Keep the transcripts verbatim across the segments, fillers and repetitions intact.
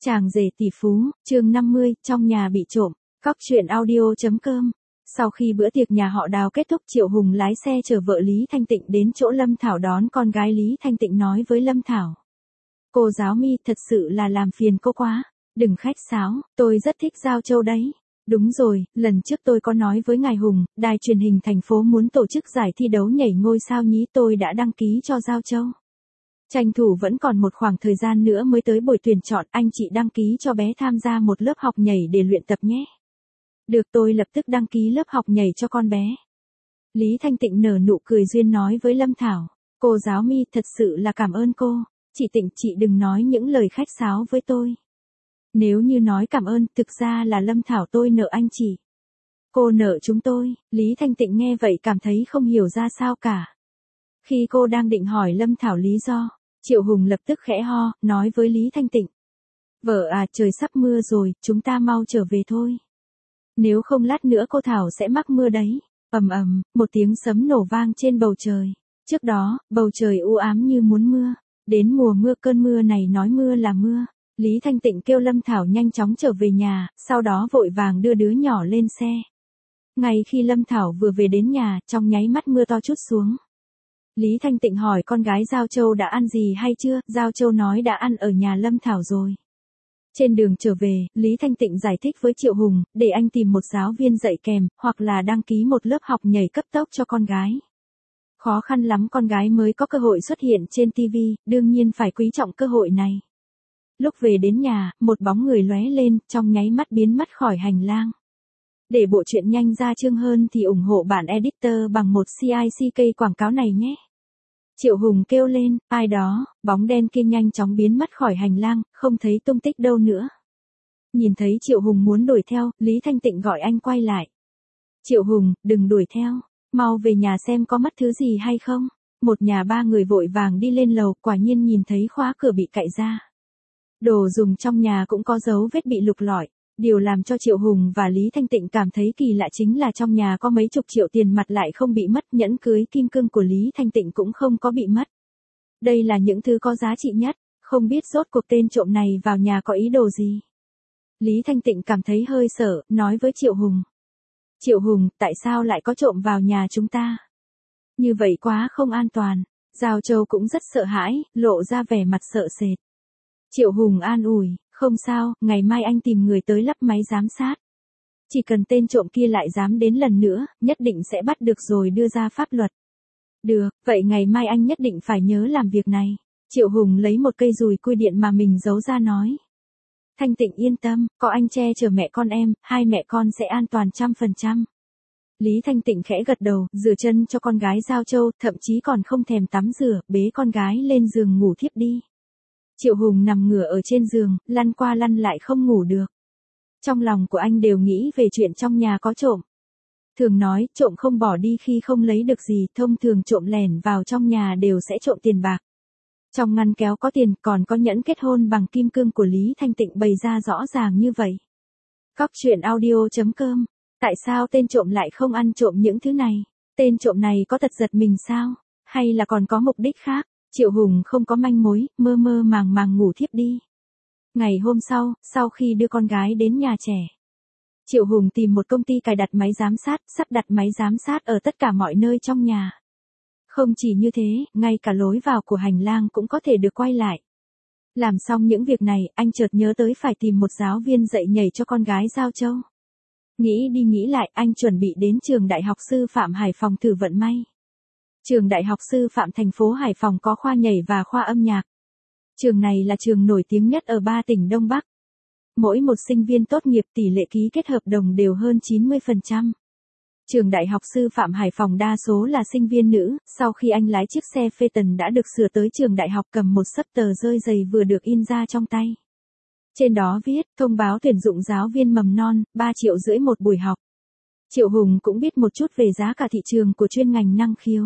Chàng rể tỷ phú, chương năm mươi, trong nhà bị trộm, cóc truyện audio.com. Sau khi bữa tiệc nhà họ Đào kết thúc, Triệu Hùng lái xe chở vợ Lý Thanh Tịnh đến chỗ Lâm Thảo đón con gái. Lý Thanh Tịnh nói với Lâm Thảo: Cô giáo My, thật sự là làm phiền cô quá, đừng khách sáo, tôi rất thích Giao Châu đấy. Đúng rồi, lần trước tôi có nói với ngài Hùng, đài truyền hình thành phố muốn tổ chức giải thi đấu nhảy ngôi sao nhí, tôi đã đăng ký cho Giao Châu. Tranh thủ vẫn còn một khoảng thời gian nữa mới tới buổi tuyển chọn, anh chị đăng ký cho bé tham gia một lớp học nhảy để luyện tập nhé. Được, tôi lập tức đăng ký lớp học nhảy cho con bé. Lý Thanh Tịnh nở nụ cười duyên nói với Lâm Thảo: Cô giáo My, thật sự là cảm ơn cô. Chị Tịnh, chị đừng nói những lời khách sáo với tôi. Nếu như nói cảm ơn, thực ra là Lâm Thảo tôi nợ anh chị. Cô nợ chúng tôi. Lý Thanh Tịnh nghe vậy cảm thấy không hiểu ra sao cả. Khi cô đang định hỏi Lâm Thảo lý do, Triệu Hùng lập tức khẽ ho, nói với Lý Thanh Tịnh: Vợ à, trời sắp mưa rồi, chúng ta mau trở về thôi. Nếu không lát nữa cô Thảo sẽ mắc mưa đấy. Ầm ầm, một tiếng sấm nổ vang trên bầu trời. Trước đó, bầu trời u ám như muốn mưa. Đến mùa mưa, cơn mưa này nói mưa là mưa. Lý Thanh Tịnh kêu Lâm Thảo nhanh chóng trở về nhà, sau đó vội vàng đưa đứa nhỏ lên xe. Ngay khi Lâm Thảo vừa về đến nhà, trong nháy mắt mưa to trút xuống. Lý Thanh Tịnh hỏi con gái Giao Châu đã ăn gì hay chưa, Giao Châu nói đã ăn ở nhà Lâm Thảo rồi. Trên đường trở về, Lý Thanh Tịnh giải thích với Triệu Hùng, để anh tìm một giáo viên dạy kèm, hoặc là đăng ký một lớp học nhảy cấp tốc cho con gái. Khó khăn lắm con gái mới có cơ hội xuất hiện trên ti vi, đương nhiên phải quý trọng cơ hội này. Lúc về đến nhà, một bóng người lóe lên, trong nháy mắt biến mất khỏi hành lang. Để bộ truyện nhanh ra chương hơn thì ủng hộ bản editor bằng một xê i xê ca quảng cáo này nhé. Triệu Hùng kêu lên, ai đó, bóng đen kia nhanh chóng biến mất khỏi hành lang, không thấy tung tích đâu nữa. Nhìn thấy Triệu Hùng muốn đuổi theo, Lý Thanh Tịnh gọi anh quay lại. Triệu Hùng, đừng đuổi theo, mau về nhà xem có mất thứ gì hay không. Một nhà ba người vội vàng đi lên lầu, quả nhiên nhìn thấy khóa cửa bị cạy ra. Đồ dùng trong nhà cũng có dấu vết bị lục lọi. Điều làm cho Triệu Hùng và Lý Thanh Tịnh cảm thấy kỳ lạ chính là trong nhà có mấy chục triệu tiền mặt lại không bị mất, nhẫn cưới kim cương của Lý Thanh Tịnh cũng không có bị mất. Đây là những thứ có giá trị nhất, không biết rốt cuộc tên trộm này vào nhà có ý đồ gì. Lý Thanh Tịnh cảm thấy hơi sợ, nói với Triệu Hùng. Triệu Hùng, tại sao lại có trộm vào nhà chúng ta? Như vậy quá không an toàn. Giao Châu cũng rất sợ hãi, lộ ra vẻ mặt sợ sệt. Triệu Hùng an ủi, không sao, ngày mai anh tìm người tới lắp máy giám sát. Chỉ cần tên trộm kia lại dám đến lần nữa, nhất định sẽ bắt được rồi đưa ra pháp luật. Được, vậy ngày mai anh nhất định phải nhớ làm việc này. Triệu Hùng lấy một cây dùi cui điện mà mình giấu ra nói. Thanh Tịnh yên tâm, có anh che chở mẹ con em, hai mẹ con sẽ an toàn trăm phần trăm. Lý Thanh Tịnh khẽ gật đầu, rửa chân cho con gái Giao Châu, thậm chí còn không thèm tắm rửa, bế con gái lên giường ngủ thiếp đi. Triệu Hùng nằm ngửa ở trên giường, lăn qua lăn lại không ngủ được. Trong lòng của anh đều nghĩ về chuyện trong nhà có trộm. Thường nói, trộm không bỏ đi khi không lấy được gì, thông thường trộm lẻn vào trong nhà đều sẽ trộm tiền bạc. Trong ngăn kéo có tiền, còn có nhẫn kết hôn bằng kim cương của Lý Thanh Tịnh bày ra rõ ràng như vậy. Cóc truyện audio.com. Tại sao tên trộm lại không ăn trộm những thứ này? Tên trộm này có tật giật mình sao? Hay là còn có mục đích khác? Triệu Hùng không có manh mối, mơ mơ màng màng ngủ thiếp đi. Ngày hôm sau, sau khi đưa con gái đến nhà trẻ, Triệu Hùng tìm một công ty cài đặt máy giám sát, sắp đặt máy giám sát ở tất cả mọi nơi trong nhà. Không chỉ như thế, ngay cả lối vào của hành lang cũng có thể được quay lại. Làm xong những việc này, anh chợt nhớ tới phải tìm một giáo viên dạy nhảy cho con gái Giao Châu. Nghĩ đi nghĩ lại, anh chuẩn bị đến trường Đại học Sư phạm Hải Phòng thử vận may. Trường Đại học Sư phạm thành phố Hải Phòng có khoa nhảy và khoa âm nhạc. Trường này là trường nổi tiếng nhất ở ba tỉnh Đông Bắc. Mỗi một sinh viên tốt nghiệp tỷ lệ ký kết hợp đồng đều hơn chín mươi phần trăm. Trường Đại học Sư phạm Hải Phòng đa số là sinh viên nữ, sau khi anh lái chiếc xe Phaeton đã được sửa tới trường đại học cầm một xấp tờ rơi dày vừa được in ra trong tay. Trên đó viết, thông báo tuyển dụng giáo viên mầm non, ba triệu rưỡi một buổi học. Triệu Hùng cũng biết một chút về giá cả thị trường của chuyên ngành năng khiếu.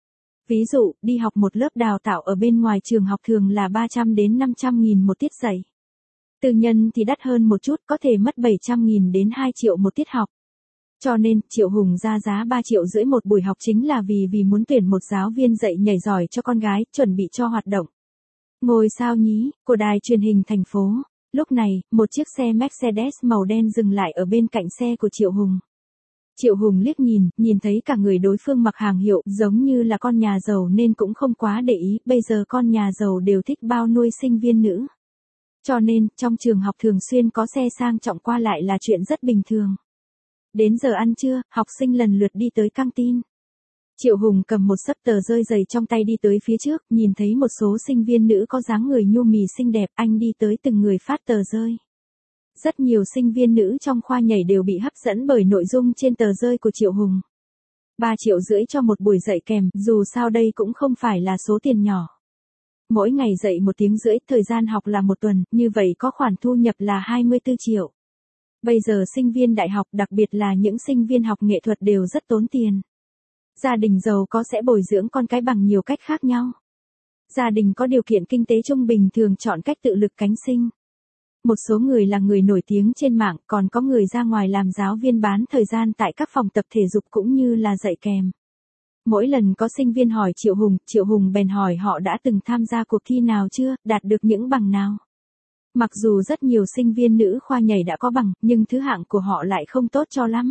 Ví dụ, đi học một lớp đào tạo ở bên ngoài trường học thường là ba trăm đến năm trăm nghìn một tiết dạy. Tư nhân thì đắt hơn một chút, có thể mất bảy trăm nghìn đến hai triệu một tiết học. Cho nên, Triệu Hùng ra giá ba triệu rưỡi một buổi học chính là vì vì muốn tuyển một giáo viên dạy nhảy giỏi cho con gái, chuẩn bị cho hoạt động ngôi sao nhí của đài truyền hình thành phố. Lúc này, một chiếc xe Mercedes màu đen dừng lại ở bên cạnh xe của Triệu Hùng. Triệu Hùng liếc nhìn, nhìn thấy cả người đối phương mặc hàng hiệu, giống như là con nhà giàu nên cũng không quá để ý, bây giờ con nhà giàu đều thích bao nuôi sinh viên nữ. Cho nên, trong trường học thường xuyên có xe sang trọng qua lại là chuyện rất bình thường. Đến giờ ăn trưa, học sinh lần lượt đi tới căng tin. Triệu Hùng cầm một xấp tờ rơi dày trong tay đi tới phía trước, nhìn thấy một số sinh viên nữ có dáng người nhu mì xinh đẹp, anh đi tới từng người phát tờ rơi. Rất nhiều sinh viên nữ trong khoa nhảy đều bị hấp dẫn bởi nội dung trên tờ rơi của Triệu Hùng. ba triệu rưỡi cho một buổi dạy kèm, dù sao đây cũng không phải là số tiền nhỏ. Mỗi ngày dạy một tiếng rưỡi, thời gian học là một tuần, như vậy có khoản thu nhập là hai mươi tư triệu. Bây giờ sinh viên đại học, đặc biệt là những sinh viên học nghệ thuật đều rất tốn tiền. Gia đình giàu có sẽ bồi dưỡng con cái bằng nhiều cách khác nhau. Gia đình có điều kiện kinh tế trung bình thường chọn cách tự lực cánh sinh. Một số người là người nổi tiếng trên mạng, còn có người ra ngoài làm giáo viên bán thời gian tại các phòng tập thể dục cũng như là dạy kèm. Mỗi lần có sinh viên hỏi Triệu Hùng, Triệu Hùng bèn hỏi họ đã từng tham gia cuộc thi nào chưa, đạt được những bằng nào. Mặc dù rất nhiều sinh viên nữ khoa nhảy đã có bằng, nhưng thứ hạng của họ lại không tốt cho lắm.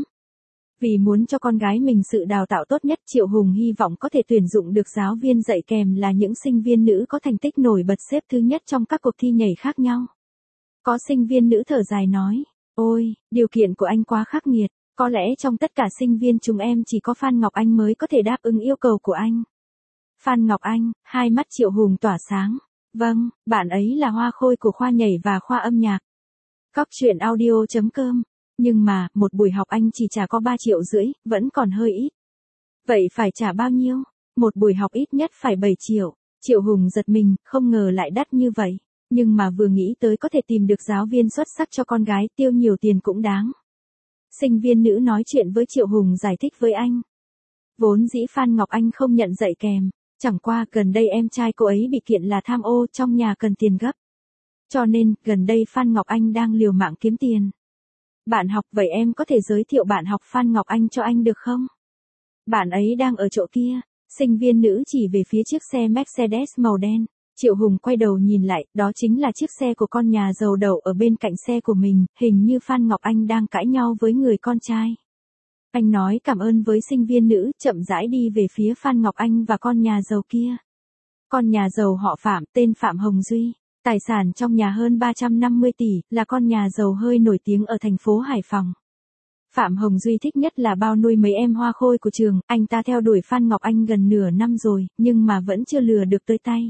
Vì muốn cho con gái mình sự đào tạo tốt nhất, Triệu Hùng hy vọng có thể tuyển dụng được giáo viên dạy kèm là những sinh viên nữ có thành tích nổi bật xếp thứ nhất trong các cuộc thi nhảy khác nhau. Có sinh viên nữ thở dài nói, ôi, điều kiện của anh quá khắc nghiệt, có lẽ trong tất cả sinh viên chúng em chỉ có Phan Ngọc Anh mới có thể đáp ứng yêu cầu của anh. Phan Ngọc Anh, hai mắt Triệu Hùng tỏa sáng, vâng, bạn ấy là hoa khôi của khoa nhảy và khoa âm nhạc. Cóc truyện audio chấm com. Nhưng mà, một buổi học anh chỉ trả có ba triệu rưỡi, vẫn còn hơi ít. Vậy phải trả bao nhiêu? Một buổi học ít nhất phải bảy triệu. Triệu Hùng giật mình, không ngờ lại đắt như vậy. Nhưng mà vừa nghĩ tới có thể tìm được giáo viên xuất sắc cho con gái, tiêu nhiều tiền cũng đáng. Sinh viên nữ nói chuyện với Triệu Hùng giải thích với anh. Vốn dĩ Phan Ngọc Anh không nhận dạy kèm. Chẳng qua gần đây em trai cô ấy bị kiện là tham ô, trong nhà cần tiền gấp. Cho nên, gần đây Phan Ngọc Anh đang liều mạng kiếm tiền. Bạn học, vậy em có thể giới thiệu bạn học Phan Ngọc Anh cho anh được không? Bạn ấy đang ở chỗ kia. Sinh viên nữ chỉ về phía chiếc xe Mercedes màu đen. Triệu Hùng quay đầu nhìn lại, đó chính là chiếc xe của con nhà giàu đậu ở bên cạnh xe của mình, hình như Phan Ngọc Anh đang cãi nhau với người con trai. Anh nói cảm ơn với sinh viên nữ, chậm rãi đi về phía Phan Ngọc Anh và con nhà giàu kia. Con nhà giàu họ Phạm, tên Phạm Hồng Duy. Tài sản trong nhà hơn ba trăm năm mươi tỷ, là con nhà giàu hơi nổi tiếng ở thành phố Hải Phòng. Phạm Hồng Duy thích nhất là bao nuôi mấy em hoa khôi của trường, anh ta theo đuổi Phan Ngọc Anh gần nửa năm rồi, nhưng mà vẫn chưa lừa được tới tay.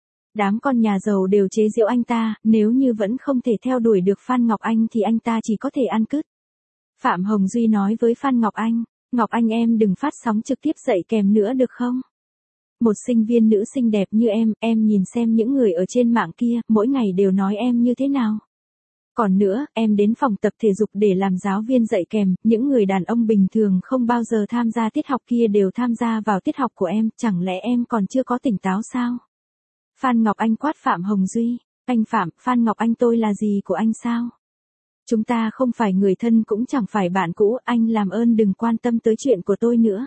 Đám con nhà giàu đều chế giễu anh ta, nếu như vẫn không thể theo đuổi được Phan Ngọc Anh thì anh ta chỉ có thể ăn cứt. Phạm Hồng Duy nói với Phan Ngọc Anh, Ngọc Anh em đừng phát sóng trực tiếp dạy kèm nữa được không? Một sinh viên nữ xinh đẹp như em, em nhìn xem những người ở trên mạng kia, mỗi ngày đều nói em như thế nào. Còn nữa, em đến phòng tập thể dục để làm giáo viên dạy kèm, những người đàn ông bình thường không bao giờ tham gia tiết học kia đều tham gia vào tiết học của em, chẳng lẽ em còn chưa có tỉnh táo sao? Phan Ngọc Anh quát Phạm Hồng Duy, anh Phạm, Phan Ngọc Anh tôi là gì của anh sao? Chúng ta không phải người thân cũng chẳng phải bạn cũ, anh làm ơn đừng quan tâm tới chuyện của tôi nữa.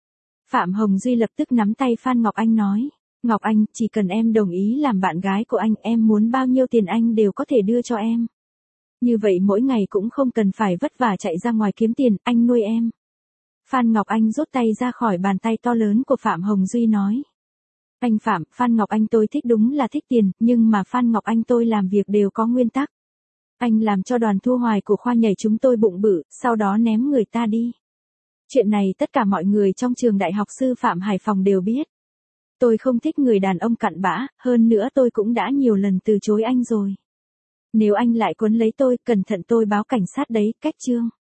Phạm Hồng Duy lập tức nắm tay Phan Ngọc Anh nói, Ngọc Anh, chỉ cần em đồng ý làm bạn gái của anh, em muốn bao nhiêu tiền anh đều có thể đưa cho em. Như vậy mỗi ngày cũng không cần phải vất vả chạy ra ngoài kiếm tiền, anh nuôi em. Phan Ngọc Anh rút tay ra khỏi bàn tay to lớn của Phạm Hồng Duy nói. Anh Phạm, Phan Ngọc Anh tôi thích đúng là thích tiền, nhưng mà Phan Ngọc Anh tôi làm việc đều có nguyên tắc. Anh làm cho đoàn thu hoài của khoa nhảy chúng tôi bụng bự, sau đó ném người ta đi. Chuyện này tất cả mọi người trong trường đại học sư phạm Hải Phòng đều biết. Tôi không thích người đàn ông cặn bã, hơn nữa tôi cũng đã nhiều lần từ chối anh rồi. Nếu anh lại quấn lấy tôi, cẩn thận tôi báo cảnh sát đấy, cách chương.